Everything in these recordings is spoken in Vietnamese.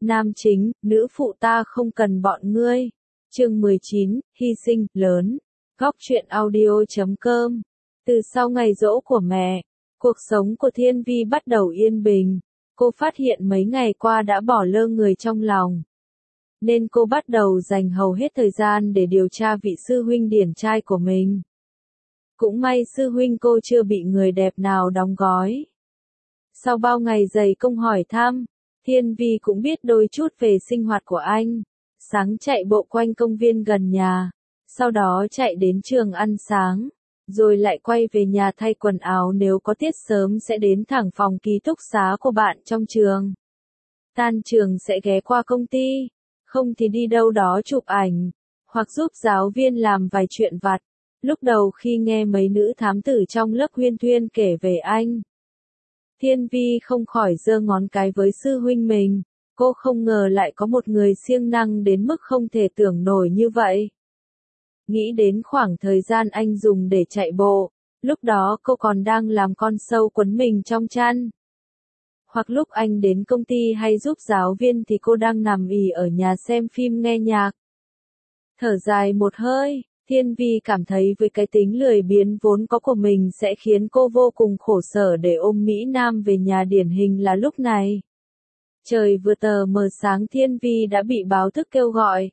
Nam chính, nữ phụ ta không cần bọn ngươi. Chương 19, hy sinh, lớn. Góc truyện audio.com. Từ sau ngày giỗ của mẹ, cuộc sống của Thiên Vi bắt đầu yên bình. Cô phát hiện mấy ngày qua đã bỏ lơ người trong lòng. Nên cô bắt đầu dành hầu hết thời gian để điều tra vị sư huynh điển trai của mình. Cũng may sư huynh cô chưa bị người đẹp nào đóng gói. Sau bao ngày dày công hỏi thăm, Thiên Vi cũng biết đôi chút về sinh hoạt của anh. Sáng chạy bộ quanh công viên gần nhà, sau đó chạy đến trường ăn sáng, rồi lại quay về nhà thay quần áo, nếu có tiết sớm sẽ đến thẳng phòng ký túc xá của bạn trong trường. Tan trường sẽ ghé qua công ty, không thì đi đâu đó chụp ảnh, hoặc giúp giáo viên làm vài chuyện vặt. Lúc đầu khi nghe mấy nữ thám tử trong lớp huyên thuyên kể về anh, Thiên Vi không khỏi giơ ngón cái với sư huynh mình. Cô không ngờ lại có một người siêng năng đến mức không thể tưởng nổi như vậy. Nghĩ đến khoảng thời gian anh dùng để chạy bộ, lúc đó cô còn đang làm con sâu quấn mình trong chăn. Hoặc lúc anh đến công ty hay giúp giáo viên thì cô đang nằm ì ở nhà xem phim nghe nhạc. Thở dài một hơi, Thiên Vi cảm thấy với cái tính lười biếng vốn có của mình sẽ khiến cô vô cùng khổ sở để ôm Mỹ Nam về nhà, điển hình là lúc này. Trời vừa tờ mờ sáng, Thiên Vi đã bị báo thức kêu gọi.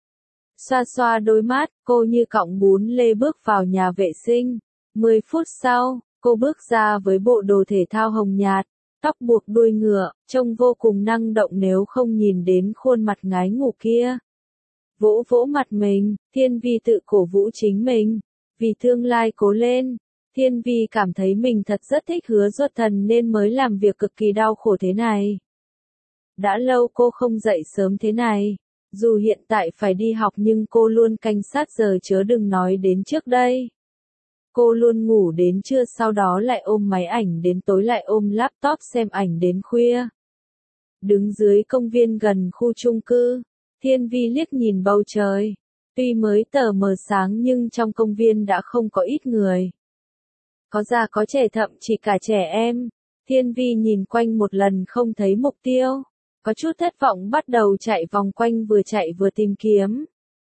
Xoa xoa đôi mắt, cô như cọng bún lê bước vào nhà vệ sinh. 10 phút sau, cô bước ra với bộ đồ thể thao hồng nhạt, tóc buộc đuôi ngựa, trông vô cùng năng động nếu không nhìn đến khuôn mặt ngái ngủ kia. Vỗ vỗ mặt mình, Thiên Vi tự cổ vũ chính mình. Vì tương lai cố lên, Thiên Vi cảm thấy mình thật rất thích Hứa Duật Thần nên mới làm việc cực kỳ đau khổ thế này. Đã lâu cô không dậy sớm thế này. Dù hiện tại phải đi học nhưng cô luôn canh sát giờ, chớ đừng nói đến trước đây. Cô luôn ngủ đến trưa, sau đó lại ôm máy ảnh đến tối, lại ôm laptop xem ảnh đến khuya. Đứng dưới công viên gần khu chung cư, Thiên Vi liếc nhìn bầu trời. Tuy mới tờ mờ sáng nhưng trong công viên đã không có ít người. Có già có trẻ, thậm chí cả trẻ em. Thiên Vi nhìn quanh một lần không thấy mục tiêu. Có chút thất vọng bắt đầu chạy vòng quanh, vừa chạy vừa tìm kiếm.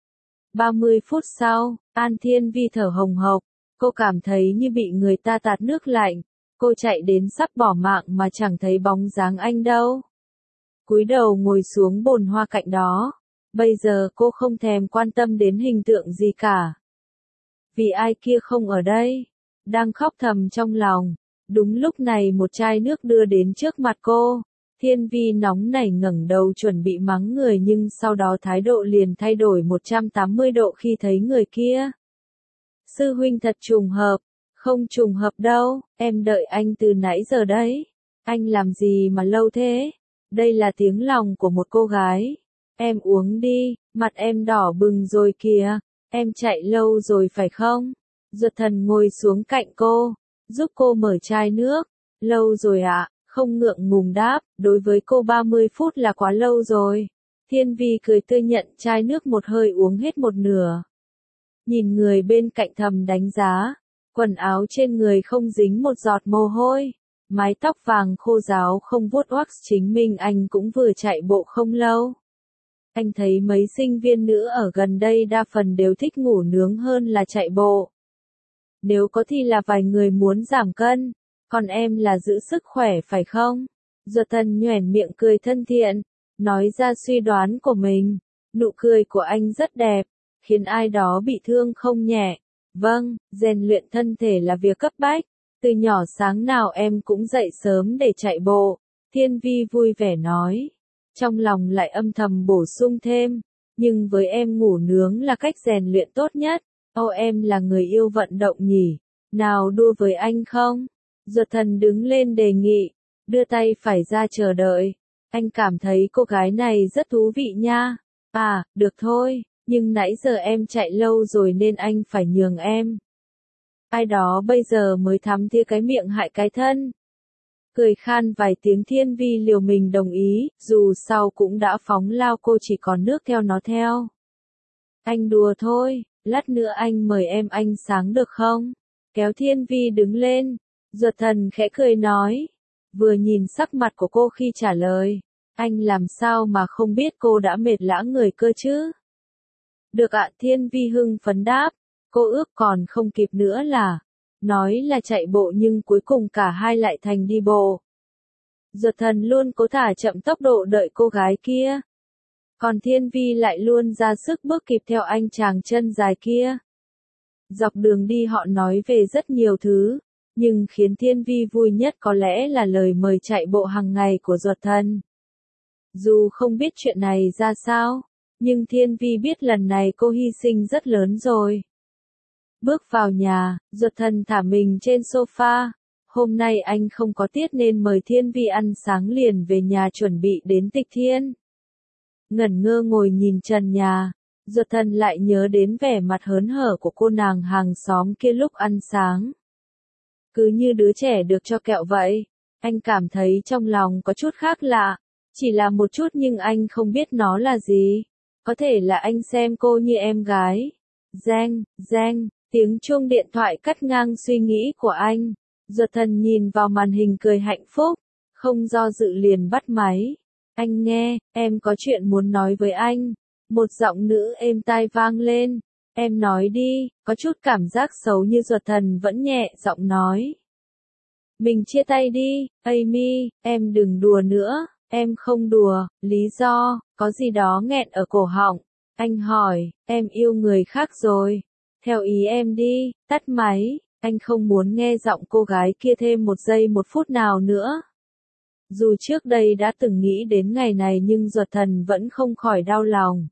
30 phút sau, Thiên Vi thở hồng hộc. Cô cảm thấy như bị người ta tạt nước lạnh. Cô chạy đến sắp bỏ mạng mà chẳng thấy bóng dáng anh đâu. Cúi đầu ngồi xuống bồn hoa cạnh đó. Bây giờ cô không thèm quan tâm đến hình tượng gì cả. Vì ai kia không ở đây. Đang khóc thầm trong lòng. Đúng lúc này một chai nước đưa đến trước mặt cô. Thiên Vi nóng nảy ngẩng đầu chuẩn bị mắng người, nhưng sau đó thái độ liền thay đổi 180 độ khi thấy người kia. Sư huynh thật trùng hợp. Không trùng hợp đâu, em đợi anh từ nãy giờ đấy. Anh làm gì mà lâu thế? Đây là tiếng lòng của một cô gái. Em uống đi, mặt em đỏ bừng rồi kìa. Em chạy lâu rồi phải không? Duật Thần ngồi xuống cạnh cô, giúp cô mở chai nước. Lâu rồi ạ. Không ngượng ngùng đáp, đối với cô 30 phút là quá lâu rồi. Thiên Vi cười tươi nhận chai nước một hơi uống hết một nửa. Nhìn người bên cạnh thầm đánh giá, quần áo trên người không dính một giọt mồ hôi, mái tóc vàng khô ráo không vuốt wax, chính mình anh cũng vừa chạy bộ không lâu. Anh thấy mấy sinh viên nữ ở gần đây đa phần đều thích ngủ nướng hơn là chạy bộ. Nếu có thì là vài người muốn giảm cân. Còn em là giữ sức khỏe phải không? Duật Thần nhoẻn miệng cười thân thiện, nói ra suy đoán của mình. Nụ cười của anh rất đẹp, khiến ai đó bị thương không nhẹ. Vâng, rèn luyện thân thể là việc cấp bách. Từ nhỏ sáng nào em cũng dậy sớm để chạy bộ. Thiên Vi vui vẻ nói. Trong lòng lại âm thầm bổ sung thêm. Nhưng với em ngủ nướng là cách rèn luyện tốt nhất. Em là người yêu vận động nhỉ? Nào đua với anh không? Duật Thần đứng lên đề nghị, đưa tay phải ra chờ đợi. Anh cảm thấy cô gái này rất thú vị nha. Được thôi, nhưng nãy giờ em chạy lâu rồi nên anh phải nhường em. Ai đó bây giờ mới thắm thía cái miệng hại cái thân. Cười khan vài tiếng, Thiên Vi liều mình đồng ý, dù sau cũng đã phóng lao, cô chỉ còn nước theo nó theo. Anh đùa thôi, lát nữa anh mời em ăn sáng được không? Kéo Thiên Vi đứng lên. Duật Thần khẽ cười nói. Vừa nhìn sắc mặt của cô khi trả lời, Anh làm sao mà không biết cô đã mệt lã người cơ chứ? Được ạ, Thiên Vi hưng phấn đáp, cô ước còn không kịp nữa là. Nói là chạy bộ nhưng cuối cùng cả hai lại thành đi bộ. Duật Thần luôn cố thả chậm tốc độ đợi cô gái kia. Còn Thiên Vi lại luôn ra sức bước kịp theo anh chàng chân dài kia. Dọc đường đi họ nói về rất nhiều thứ, nhưng khiến Thiên Vi vui nhất có lẽ là lời mời chạy bộ hàng ngày của Duật Thần. Dù không biết chuyện này ra sao, nhưng Thiên Vi biết lần này cô hy sinh rất lớn rồi. Bước vào nhà, Duật Thần thả mình trên sofa. Hôm nay anh không có tiết nên mời Thiên Vi ăn sáng liền về nhà chuẩn bị đến Tịch Thiên. Ngẩn ngơ ngồi nhìn trần nhà, Duật Thần lại nhớ đến vẻ mặt hớn hở của cô nàng hàng xóm kia lúc ăn sáng. Cứ như đứa trẻ được cho kẹo vậy, anh cảm thấy trong lòng có chút khác lạ, chỉ là một chút nhưng anh không biết nó là gì. Có thể là anh xem cô như em gái. Reng, reng, tiếng chuông điện thoại cắt ngang suy nghĩ của anh. Duật Thần nhìn vào màn hình cười hạnh phúc, không do dự liền bắt máy. Anh nghe, em có chuyện muốn nói với anh. Một giọng nữ êm tai vang lên. Em nói đi, có chút cảm giác xấu như Duật Thần vẫn nhẹ giọng nói. Mình chia tay đi, Amy, em đừng đùa nữa. Em không đùa, lý do, có gì đó nghẹn ở cổ họng. Anh hỏi, em yêu người khác rồi. Theo ý em đi, tắt máy. Anh không muốn nghe giọng cô gái kia thêm một giây một phút nào nữa. Dù trước đây đã từng nghĩ đến ngày này nhưng Duật Thần vẫn không khỏi đau lòng.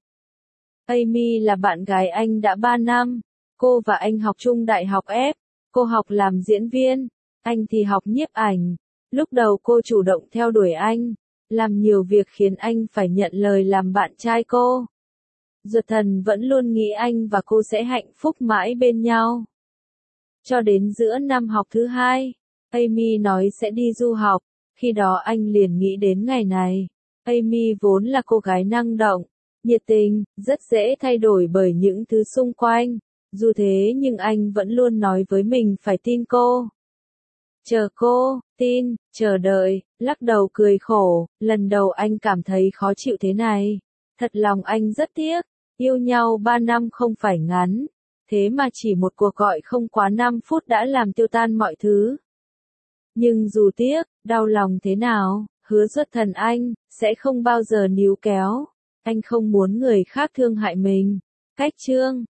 Amy là bạn gái anh đã 3 năm. Cô và anh học chung đại học F. Cô học làm diễn viên. Anh thì học nhiếp ảnh. Lúc đầu cô chủ động theo đuổi anh. Làm nhiều việc khiến anh phải nhận lời làm bạn trai cô. Duật Thần vẫn luôn nghĩ anh và cô sẽ hạnh phúc mãi bên nhau. Cho đến giữa năm học thứ 2, Amy nói sẽ đi du học. Khi đó anh liền nghĩ đến ngày này. Amy vốn là cô gái năng động, nhiệt tình, rất dễ thay đổi bởi những thứ xung quanh. Dù thế nhưng anh vẫn luôn nói với mình phải tin cô. Chờ cô, tin, chờ đợi, lắc đầu cười khổ, lần đầu anh cảm thấy khó chịu thế này. Thật lòng anh rất tiếc, yêu nhau 3 năm không phải ngắn, thế mà chỉ một cuộc gọi không quá 5 phút đã làm tiêu tan mọi thứ. Nhưng dù tiếc, đau lòng thế nào, hứa Duật Thần anh, sẽ không bao giờ níu kéo. Anh không muốn người khác thương hại mình. Cách chương